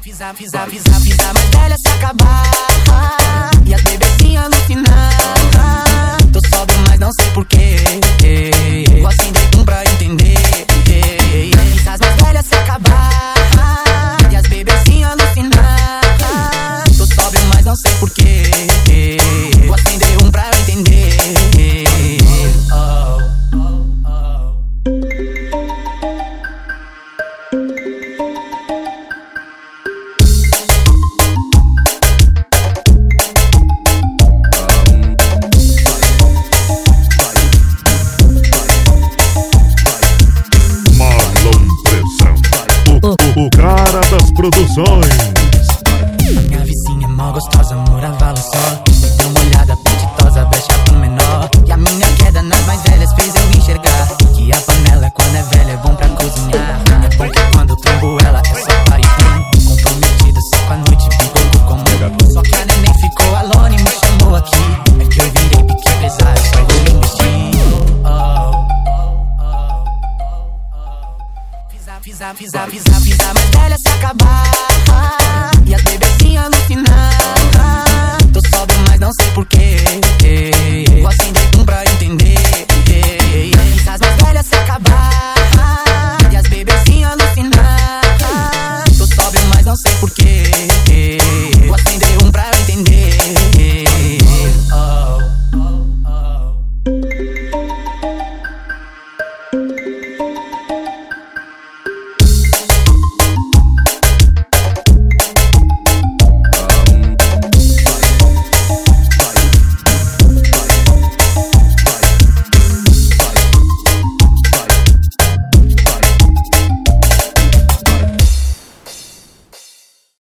Fiz a mais velha se acabar e as bebezinhas alucinar. Tô sóbrio, mas não sei porquê. Vou acender pra entender. Fiz as mais velhas se acabar e as bebezinhas alucinar. Tô sóbrio, mas não sei porquê. Vou acender pra entender. O cara das produções. A minha vizinha é mó gostosa, morava lá só. Me deu uma olhada apetitosa, brecha pro menor. E a minha queda nas mais velhas fez eu enxergar que a panela quando é velha é bom pra cozinhar. É porque quando eu trombo ela é só paredão. Comprometida só com a noite, ficou como. Só que a neném ficou alone e me chamou aqui. É que eu virei pique pesado, só vou investir. Fiz a mais velha se acabar e as bebezinhas alucinar. Tô sóbrio, mas não sei porquê. Vou acender pra entender. Fiz as mais velhas se acabar e as bebezinhas alucinar. Tô sóbrio, mas não sei porquê.